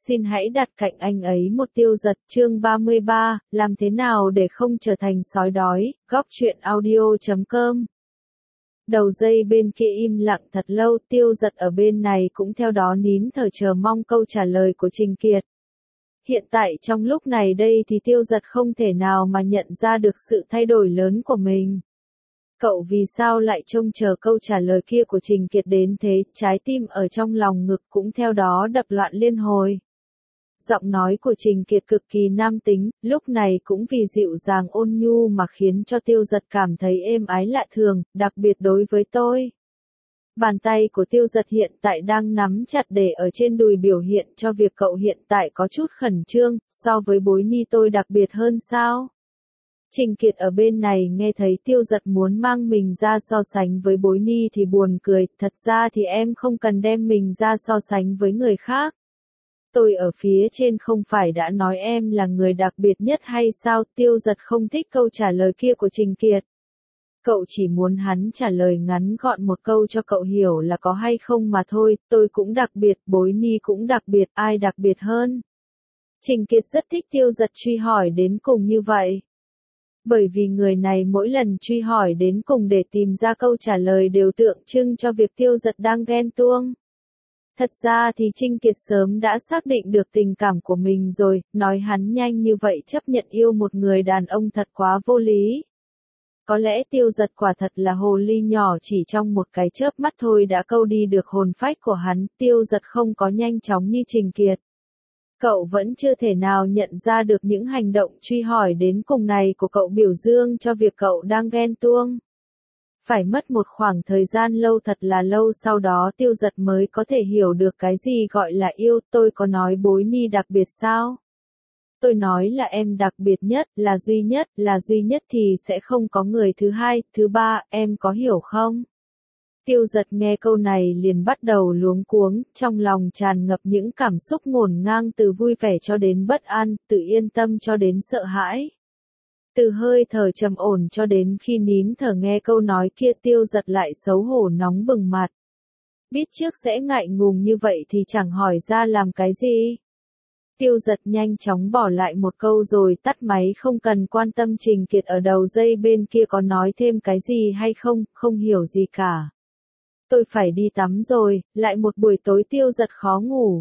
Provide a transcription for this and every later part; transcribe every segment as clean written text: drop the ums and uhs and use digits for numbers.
xin hãy đặt cạnh anh ấy một Tiêu Giật. Chương 33, làm thế nào để không trở thành sói đói, góc truyện audio.com. Đầu dây bên kia im lặng thật lâu, Tiêu Giật ở bên này cũng theo đó nín thở chờ mong câu trả lời của Trình Kiệt. Hiện tại trong lúc này đây thì Tiêu Giật không thể nào mà nhận ra được sự thay đổi lớn của mình. Cậu vì sao lại trông chờ câu trả lời kia của Trình Kiệt đến thế, trái tim ở trong lòng ngực cũng theo đó đập loạn liên hồi. Giọng nói của Trình Kiệt cực kỳ nam tính, lúc này cũng vì dịu dàng ôn nhu mà khiến cho Tiêu Giật cảm thấy êm ái lạ thường, đặc biệt đối với tôi. Bàn tay của Tiêu Giật hiện tại đang nắm chặt để ở trên đùi biểu hiện cho việc cậu hiện tại có chút khẩn trương, so với Bối Ni tôi đặc biệt hơn sao? Trình Kiệt ở bên này nghe thấy Tiêu Giật muốn mang mình ra so sánh với Bối Ni thì buồn cười, thật ra thì em không cần đem mình ra so sánh với người khác. Tôi ở phía trên không phải đã nói em là người đặc biệt nhất hay sao? Tiêu Giật không thích câu trả lời kia của Trình Kiệt. Cậu chỉ muốn hắn trả lời ngắn gọn một câu cho cậu hiểu là có hay không mà thôi, tôi cũng đặc biệt, Bối Ni cũng đặc biệt, ai đặc biệt hơn? Trình Kiệt rất thích Tiêu Giật truy hỏi đến cùng như vậy. Bởi vì người này mỗi lần truy hỏi đến cùng để tìm ra câu trả lời đều tượng trưng cho việc Tiêu Giật đang ghen tuông. Thật ra thì Trình Kiệt sớm đã xác định được tình cảm của mình rồi, nói hắn nhanh như vậy chấp nhận yêu một người đàn ông thật quá vô lý. Có lẽ Tiêu Giật quả thật là hồ ly nhỏ, chỉ trong một cái chớp mắt thôi đã câu đi được hồn phách của hắn. Tiêu Giật không có nhanh chóng như Trình Kiệt. Cậu vẫn chưa thể nào nhận ra được những hành động truy hỏi đến cùng này của cậu biểu dương cho việc cậu đang ghen tuông. Phải mất một khoảng thời gian lâu, thật là lâu, sau đó Tiêu Giật mới có thể hiểu được cái gì gọi là yêu. Tôi có nói Bối Ni đặc biệt sao? Tôi nói là em đặc biệt nhất, là duy nhất thì sẽ không có người thứ hai, thứ ba, em có hiểu không? Tiêu Giật nghe câu này liền bắt đầu luống cuống, trong lòng tràn ngập những cảm xúc ngổn ngang từ vui vẻ cho đến bất an, từ yên tâm cho đến sợ hãi. Từ hơi thở trầm ổn cho đến khi nín thở nghe câu nói kia, Tiêu Giật lại xấu hổ nóng bừng mặt. Biết trước sẽ ngại ngùng như vậy thì chẳng hỏi ra làm cái gì. Tiêu Giật nhanh chóng bỏ lại một câu rồi tắt máy, không cần quan tâm Trình Kiệt ở đầu dây bên kia có nói thêm cái gì hay không, không hiểu gì cả. Tôi phải đi tắm rồi, lại một buổi tối Tiêu Giật khó ngủ.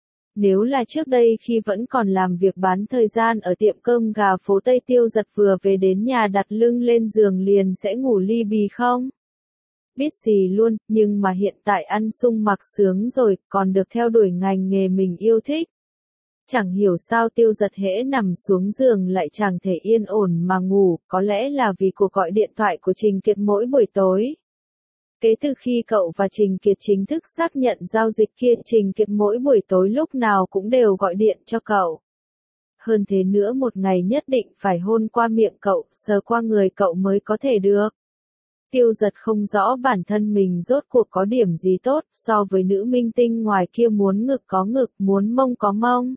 Nếu là trước đây khi vẫn còn làm việc bán thời gian ở tiệm cơm gà phố Tây, Tiêu Giật vừa về đến nhà đặt lưng lên giường liền sẽ ngủ li bì không? Biết gì luôn, nhưng mà hiện tại ăn sung mặc sướng rồi, còn được theo đuổi ngành nghề mình yêu thích. Chẳng hiểu sao Tiêu Giật hễ nằm xuống giường lại chẳng thể yên ổn mà ngủ, có lẽ là vì cuộc gọi điện thoại của Trình Kiệt mỗi buổi tối. Kể từ khi cậu và Trình Kiệt chính thức xác nhận giao dịch kia, Trình Kiệt mỗi buổi tối lúc nào cũng đều gọi điện cho cậu. Hơn thế nữa, một ngày nhất định phải hôn qua miệng cậu, sờ qua người cậu mới có thể được. Tiêu Giật không rõ bản thân mình rốt cuộc có điểm gì tốt so với nữ minh tinh ngoài kia, muốn ngực có ngực, muốn mông có mông.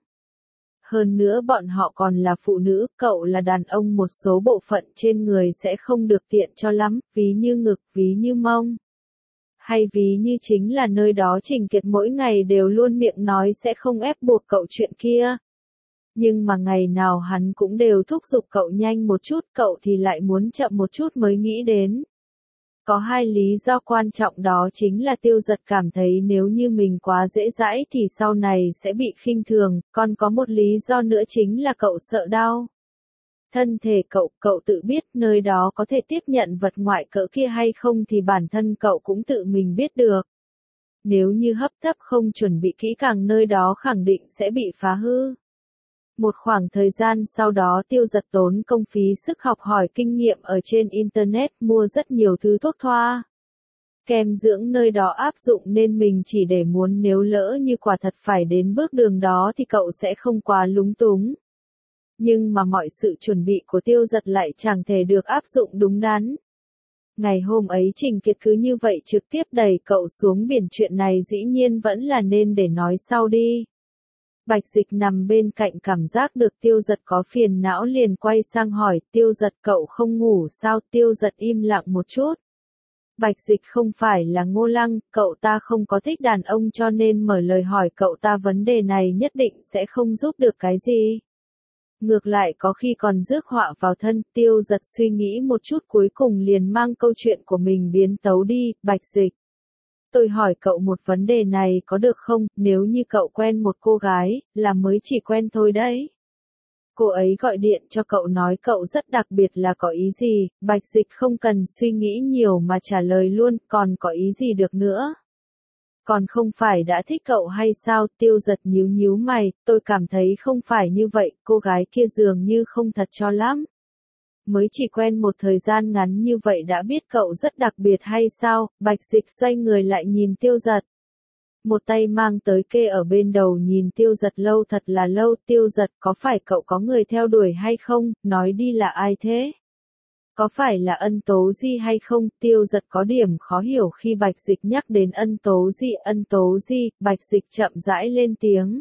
Hơn nữa bọn họ còn là phụ nữ, cậu là đàn ông, một số bộ phận trên người sẽ không được tiện cho lắm, ví như ngực, ví như mông. Hay ví như chính là nơi đó Trình Kiệt mỗi ngày đều luôn miệng nói sẽ không ép buộc cậu chuyện kia. Nhưng mà ngày nào hắn cũng đều thúc giục cậu nhanh một chút, cậu thì lại muốn chậm một chút mới nghĩ đến. Có hai lý do quan trọng, đó chính là Tiêu Giật cảm thấy nếu như mình quá dễ dãi thì sau này sẽ bị khinh thường, còn có một lý do nữa chính là cậu sợ đau. Thân thể cậu tự biết nơi đó có thể tiếp nhận vật ngoại cỡ kia hay không thì bản thân cậu cũng tự mình biết được. Nếu như hấp tấp không chuẩn bị kỹ càng, nơi đó khẳng định sẽ bị phá hư. Một khoảng thời gian sau đó Tiêu Giật tốn công phí sức học hỏi kinh nghiệm ở trên Internet, mua rất nhiều thứ thuốc thoa. Kem dưỡng nơi đó áp dụng nên mình chỉ để muốn nếu lỡ như quả thật phải đến bước đường đó thì cậu sẽ không quá lúng túng. Nhưng mà mọi sự chuẩn bị của Tiêu Giật lại chẳng thể được áp dụng đúng đắn. Ngày hôm ấy Trình Kiệt cứ như vậy trực tiếp đẩy cậu xuống biển, chuyện này dĩ nhiên vẫn là nên để nói sau đi. Bạch Dịch nằm bên cạnh cảm giác được Tiêu Giật có phiền não liền quay sang hỏi, Tiêu Giật cậu không ngủ sao? Tiêu Giật im lặng một chút. Bạch Dịch không phải là Ngô Lăng, cậu ta không có thích đàn ông cho nên mở lời hỏi cậu ta vấn đề này nhất định sẽ không giúp được cái gì. Ngược lại có khi còn rước họa vào thân, Tiêu Giật suy nghĩ một chút cuối cùng liền mang câu chuyện của mình biến tấu đi, Bạch Dịch. Tôi hỏi cậu một vấn đề này có được không, nếu như cậu quen một cô gái, là mới chỉ quen thôi đấy. Cô ấy gọi điện cho cậu nói cậu rất đặc biệt là có ý gì, Bạch Dịch không cần suy nghĩ nhiều mà trả lời luôn, còn có ý gì được nữa. Còn không phải đã thích cậu hay sao, Tiêu Giật nhíu nhíu mày, tôi cảm thấy không phải như vậy, cô gái kia dường như không thật cho lắm. Mới chỉ quen một thời gian ngắn như vậy đã biết cậu rất đặc biệt hay sao, Bạch Dịch xoay người lại nhìn Tiêu Giật. Một tay mang tới kê ở bên đầu nhìn Tiêu Giật lâu thật là lâu, Tiêu Giật có phải cậu có người theo đuổi hay không, nói đi là ai thế? Có phải là Ân Tố Di hay không? Tiêu Giật có điểm khó hiểu khi Bạch Dịch nhắc đến Ân Tố Di, Bạch Dịch chậm rãi lên tiếng.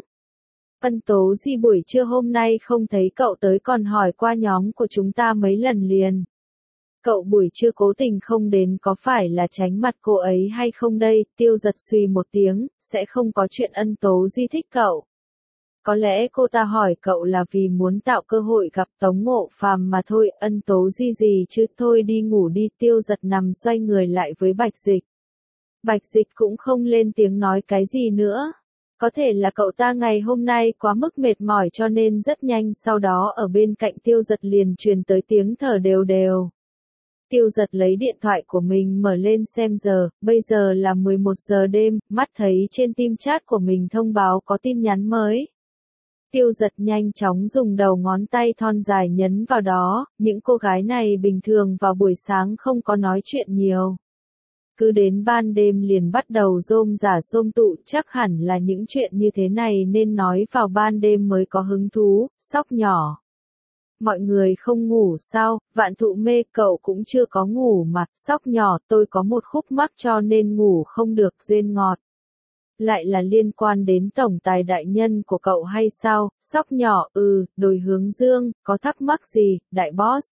Ân Tố Di buổi trưa hôm nay không thấy cậu tới còn hỏi qua nhóm của chúng ta mấy lần liền. Cậu buổi trưa cố tình không đến có phải là tránh mặt cô ấy hay không đây? Tiêu Giật suy một tiếng, sẽ không có chuyện Ân Tố Di thích cậu. Có lẽ cô ta hỏi cậu là vì muốn tạo cơ hội gặp Tống Ngộ Phàm mà thôi, Ân Tố Di gì chứ, thôi đi ngủ đi. Tiêu Giật nằm xoay người lại với Bạch Dịch. Bạch Dịch cũng không lên tiếng nói cái gì nữa. Có thể là cậu ta ngày hôm nay quá mức mệt mỏi cho nên rất nhanh sau đó ở bên cạnh Tiêu Giật liền truyền tới tiếng thở đều đều. Tiêu Giật lấy điện thoại của mình mở lên xem giờ, bây giờ là 11 giờ đêm, mắt thấy trên tim chat của mình thông báo có tin nhắn mới. Tiêu Giật nhanh chóng dùng đầu ngón tay thon dài nhấn vào đó, những cô gái này bình thường vào buổi sáng không có nói chuyện nhiều. Cứ đến ban đêm liền bắt đầu rôm rả rôm tụ, chắc hẳn là những chuyện như thế này nên nói vào ban đêm mới có hứng thú, Sóc nhỏ. Mọi người không ngủ sao, Vạn Thụ Mê cậu cũng chưa có ngủ mà, Sóc nhỏ tôi có một khúc mắc cho nên ngủ không được rên ngọt. Lại là liên quan đến tổng tài đại nhân của cậu hay sao, Sóc nhỏ, Đồi Hướng Dương, có thắc mắc gì, đại boss?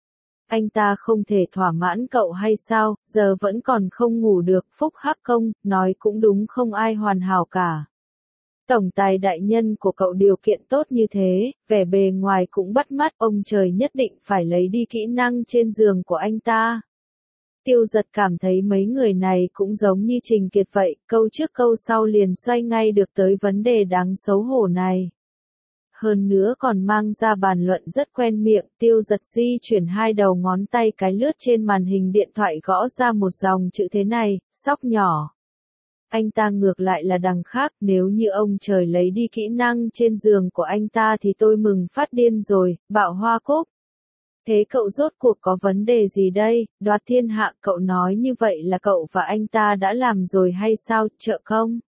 Anh ta không thể thỏa mãn cậu hay sao, giờ vẫn còn không ngủ được, Phúc Hắc Công, nói cũng đúng không ai hoàn hảo cả. Tổng tài đại nhân của cậu điều kiện tốt như thế, vẻ bề ngoài cũng bắt mắt, ông trời nhất định phải lấy đi kỹ năng trên giường của anh ta. Tiêu Giật cảm thấy mấy người này cũng giống như Trình Kiệt vậy, câu trước câu sau liền xoay ngay được tới vấn đề đáng xấu hổ này. Hơn nữa còn mang ra bàn luận rất quen miệng, Tiêu Giật di chuyển hai đầu ngón tay cái lướt trên màn hình điện thoại gõ ra một dòng chữ thế này, Sóc nhỏ. Anh ta ngược lại là đằng khác, nếu như ông trời lấy đi kỹ năng trên giường của anh ta thì tôi mừng phát điên rồi, Bạo Hoa Cúc. Thế cậu rốt cuộc có vấn đề gì đây, Đoạt Thiên Hạ, cậu nói như vậy là cậu và anh ta đã làm rồi hay sao, Trợ Công?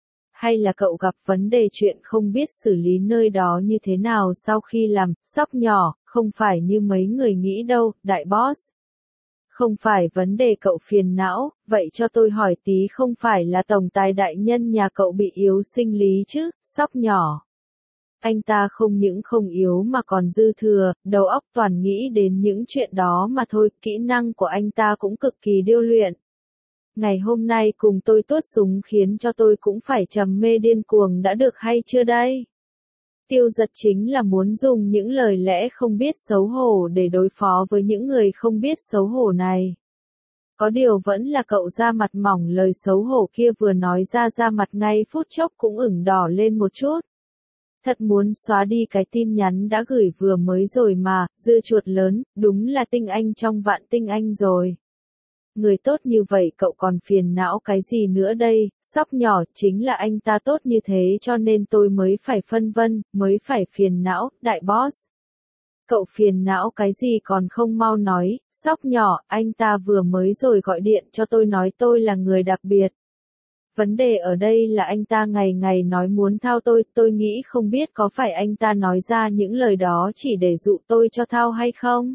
Hay là cậu gặp vấn đề chuyện không biết xử lý nơi đó như thế nào sau khi làm, Sóc nhỏ, không phải như mấy người nghĩ đâu, đại boss. Không phải vấn đề cậu phiền não, vậy cho tôi hỏi tí, không phải là tổng tài đại nhân nhà cậu bị yếu sinh lý chứ, Sóc nhỏ. Anh ta không những không yếu mà còn dư thừa, đầu óc toàn nghĩ đến những chuyện đó mà thôi, kỹ năng của anh ta cũng cực kỳ điêu luyện. Ngày hôm nay cùng tôi tuốt súng khiến cho tôi cũng phải trầm mê điên cuồng đã được hay chưa đây? Tiêu Giật chính là muốn dùng những lời lẽ không biết xấu hổ để đối phó với những người không biết xấu hổ này. Có điều vẫn là cậu da mặt mỏng, lời xấu hổ kia vừa nói ra da mặt ngay phút chốc cũng ửng đỏ lên một chút. Thật muốn xóa đi cái tin nhắn đã gửi vừa mới rồi mà, dưa chuột lớn, đúng là tinh anh trong vạn tinh anh rồi. Người tốt như vậy cậu còn phiền não cái gì nữa đây, Sóc nhỏ, chính là anh ta tốt như thế cho nên tôi mới phải phân vân, mới phải phiền não, đại boss. Cậu phiền não cái gì còn không mau nói, Sóc nhỏ, anh ta vừa mới rồi gọi điện cho tôi nói tôi là người đặc biệt. Vấn đề ở đây là anh ta ngày ngày nói muốn thao tôi nghĩ không biết có phải anh ta nói ra những lời đó chỉ để dụ tôi cho thao hay không?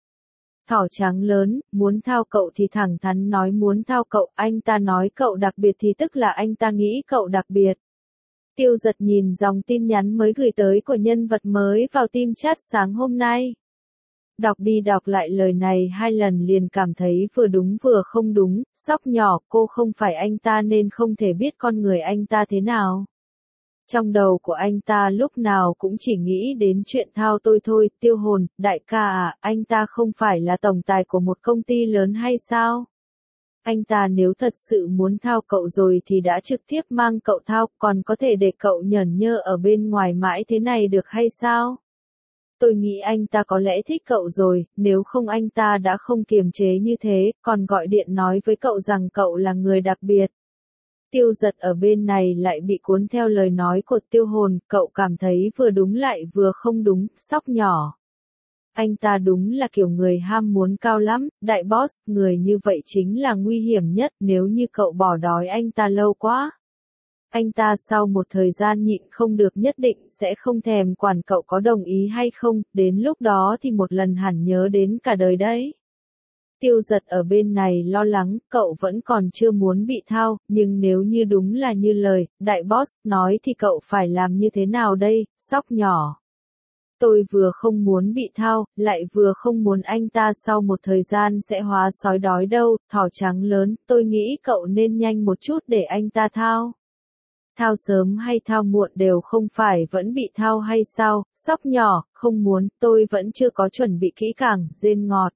Thỏ trắng lớn, muốn thao cậu thì thẳng thắn nói muốn thao cậu, anh ta nói cậu đặc biệt thì tức là anh ta nghĩ cậu đặc biệt. Tiêu Giật nhìn dòng tin nhắn mới gửi tới của nhân vật mới vào team chat sáng hôm nay. Đọc đi đọc lại lời này 2 lần liền cảm thấy vừa đúng vừa không đúng, Sóc nhỏ, cô không phải anh ta nên không thể biết con người anh ta thế nào. Trong đầu của anh ta lúc nào cũng chỉ nghĩ đến chuyện thao tôi thôi, Tiêu Hồn, đại ca à, anh ta không phải là tổng tài của một công ty lớn hay sao? Anh ta nếu thật sự muốn thao cậu rồi thì đã trực tiếp mang cậu thao, còn có thể để cậu nhởn nhơ ở bên ngoài mãi thế này được hay sao? Tôi nghĩ anh ta có lẽ thích cậu rồi, nếu không anh ta đã không kiềm chế như thế, còn gọi điện nói với cậu rằng cậu là người đặc biệt. Tiêu Giật ở bên này lại bị cuốn theo lời nói của Tiêu Hồn, cậu cảm thấy vừa đúng lại vừa không đúng, Sóc nhỏ. Anh ta đúng là kiểu người ham muốn cao lắm, đại boss, người như vậy chính là nguy hiểm nhất nếu như cậu bỏ đói anh ta lâu quá. Anh ta sau một thời gian nhịn không được nhất định sẽ không thèm quản cậu có đồng ý hay không, đến lúc đó thì một lần hẳn nhớ đến cả đời đấy. Tiêu Giật ở bên này lo lắng, cậu vẫn còn chưa muốn bị thao, nhưng nếu như đúng là như lời, đại boss nói thì cậu phải làm như thế nào đây, Sóc nhỏ. Tôi vừa không muốn bị thao, lại vừa không muốn anh ta sau một thời gian sẽ hóa sói đói đâu, thỏ trắng lớn, tôi nghĩ cậu nên nhanh một chút để anh ta thao. Thao sớm hay thao muộn đều không phải vẫn bị thao hay sao, Sóc nhỏ, không muốn, tôi vẫn chưa có chuẩn bị kỹ càng, rên ngọt.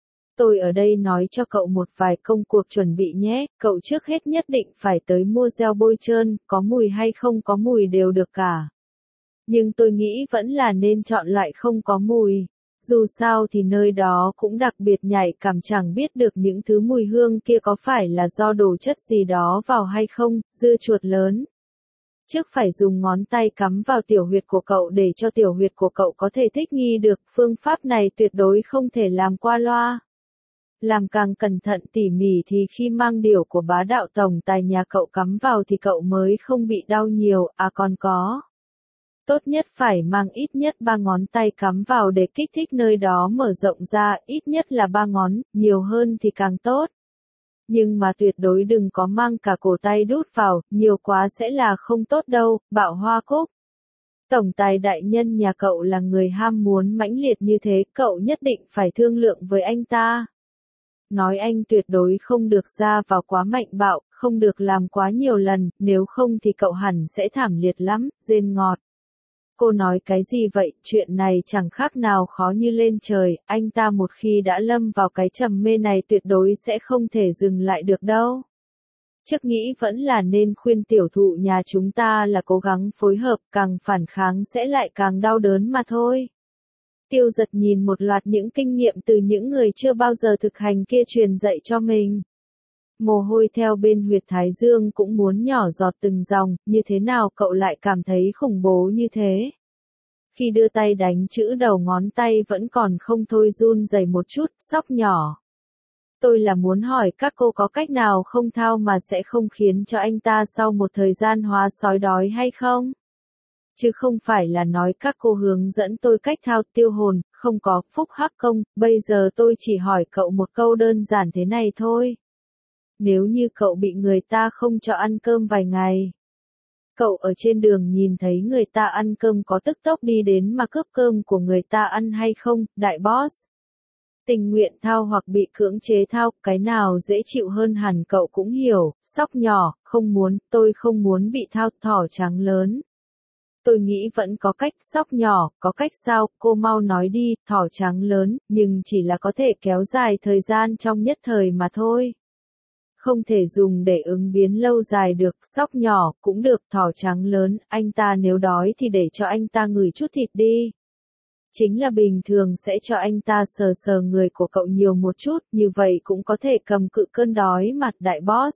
Tôi ở đây nói cho cậu một vài công cuộc chuẩn bị nhé, cậu trước hết nhất định phải tới mua gel bôi trơn, có mùi hay không có mùi đều được cả. Nhưng tôi nghĩ vẫn là nên chọn loại không có mùi. Dù sao thì nơi đó cũng đặc biệt nhạy cảm, chẳng biết được những thứ mùi hương kia có phải là do đồ chất gì đó vào hay không, dưa chuột lớn. Trước phải dùng ngón tay cắm vào tiểu huyệt của cậu để cho tiểu huyệt của cậu có thể thích nghi được, phương pháp này tuyệt đối không thể làm qua loa. Làm càng cẩn thận tỉ mỉ thì khi mang điểu của bá đạo tổng tài nhà cậu cắm vào thì cậu mới không bị đau nhiều, à còn có. Tốt nhất phải mang ít nhất 3 ngón tay cắm vào để kích thích nơi đó mở rộng ra, ít nhất là 3 ngón, nhiều hơn thì càng tốt. Nhưng mà tuyệt đối đừng có mang cả cổ tay đút vào, nhiều quá sẽ là không tốt đâu, Bạo Hoa Cúc. Tổng tài đại nhân nhà cậu là người ham muốn mãnh liệt như thế, cậu nhất định phải thương lượng với anh ta. Nói anh tuyệt đối không được ra vào quá mạnh bạo, không được làm quá nhiều lần, nếu không thì cậu hẳn sẽ thảm liệt lắm, rên ngọt. Cô nói cái gì vậy, chuyện này chẳng khác nào khó như lên trời, anh ta một khi đã lâm vào cái trầm mê này tuyệt đối sẽ không thể dừng lại được đâu. Trước nghĩ vẫn là nên khuyên tiểu thụ nhà chúng ta là cố gắng phối hợp, càng phản kháng sẽ lại càng đau đớn mà thôi. Tiêu Giật nhìn một loạt những kinh nghiệm từ những người chưa bao giờ thực hành kia truyền dạy cho mình. Mồ hôi theo bên huyệt thái dương cũng muốn nhỏ giọt từng dòng, như thế nào cậu lại cảm thấy khủng bố như thế? Khi đưa tay đánh chữ đầu ngón tay vẫn còn không thôi run rẩy một chút, Sóc nhỏ. Tôi là muốn hỏi các cô có cách nào không thao mà sẽ không khiến cho anh ta sau một thời gian hóa sói đói hay không? Chứ không phải là nói các cô hướng dẫn tôi cách thao. Tiêu Hồn, không có, Phúc Hắc Công, bây giờ tôi chỉ hỏi cậu một câu đơn giản thế này thôi. Nếu như cậu bị người ta không cho ăn cơm vài ngày, cậu ở trên đường nhìn thấy người ta ăn cơm có tức tốc đi đến mà cướp cơm của người ta ăn hay không, đại boss? Tình nguyện thao hoặc bị cưỡng chế thao, cái nào dễ chịu hơn hẳn cậu cũng hiểu, Sóc nhỏ, không muốn, tôi không muốn bị thao, thỏ trắng lớn. Tôi nghĩ vẫn có cách, Sóc nhỏ, có cách sao, cô mau nói đi, thỏ trắng lớn, nhưng chỉ là có thể kéo dài thời gian trong nhất thời mà thôi. Không thể dùng để ứng biến lâu dài được, Sóc nhỏ, cũng được, thỏ trắng lớn, anh ta nếu đói thì để cho anh ta ngửi chút thịt đi. Chính là bình thường sẽ cho anh ta sờ sờ người của cậu nhiều một chút, như vậy cũng có thể cầm cự cơn đói mặt đại boss.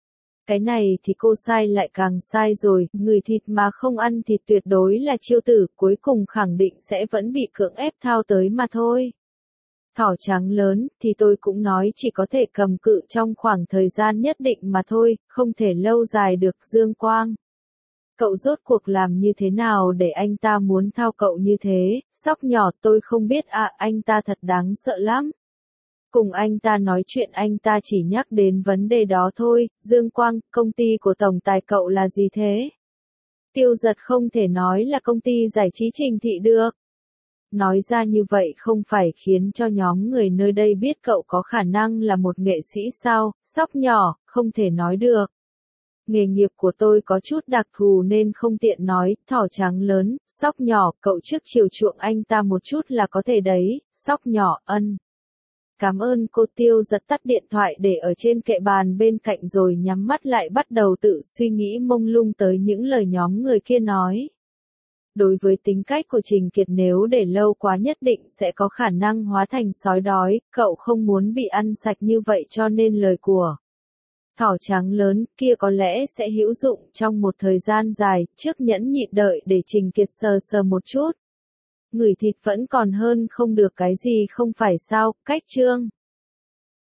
Cái này thì cô sai lại càng sai rồi, người thịt mà không ăn thịt tuyệt đối là chiêu tử, cuối cùng khẳng định sẽ vẫn bị cưỡng ép thao tới mà thôi. Thỏ trắng lớn, thì tôi cũng nói chỉ có thể cầm cự trong khoảng thời gian nhất định mà thôi, không thể lâu dài được. Dương Quang. Cậu rốt cuộc làm như thế nào để anh ta muốn thao cậu như thế? Sóc nhỏ, tôi không biết à, anh ta thật đáng sợ lắm. Cùng anh ta nói chuyện anh ta chỉ nhắc đến vấn đề đó thôi. Dương Quang, công ty của tổng tài cậu là gì thế? Tiêu Giật không thể nói là công ty giải trí Trình Thị được. Nói ra như vậy không phải khiến cho nhóm người nơi đây biết cậu có khả năng là một nghệ sĩ sao? Sóc nhỏ, không thể nói được. Nghề nghiệp của tôi có chút đặc thù nên không tiện nói, thỏ trắng lớn, sóc nhỏ, cậu trước chiều chuộng anh ta một chút là có thể đấy, sóc nhỏ, ân. Cảm ơn cô Tiêu giật tắt điện thoại để ở trên kệ bàn bên cạnh rồi nhắm mắt lại bắt đầu tự suy nghĩ mông lung tới những lời nhóm người kia nói. Đối với tính cách của Trình Kiệt nếu để lâu quá nhất định sẽ có khả năng hóa thành sói đói, cậu không muốn bị ăn sạch như vậy cho nên lời của thỏ trắng lớn kia có lẽ sẽ hữu dụng trong một thời gian dài, trước nhẫn nhịn đợi để Trình Kiệt sờ sờ một chút. Ngửi thịt vẫn còn hơn không được cái gì không phải sao, cách chương.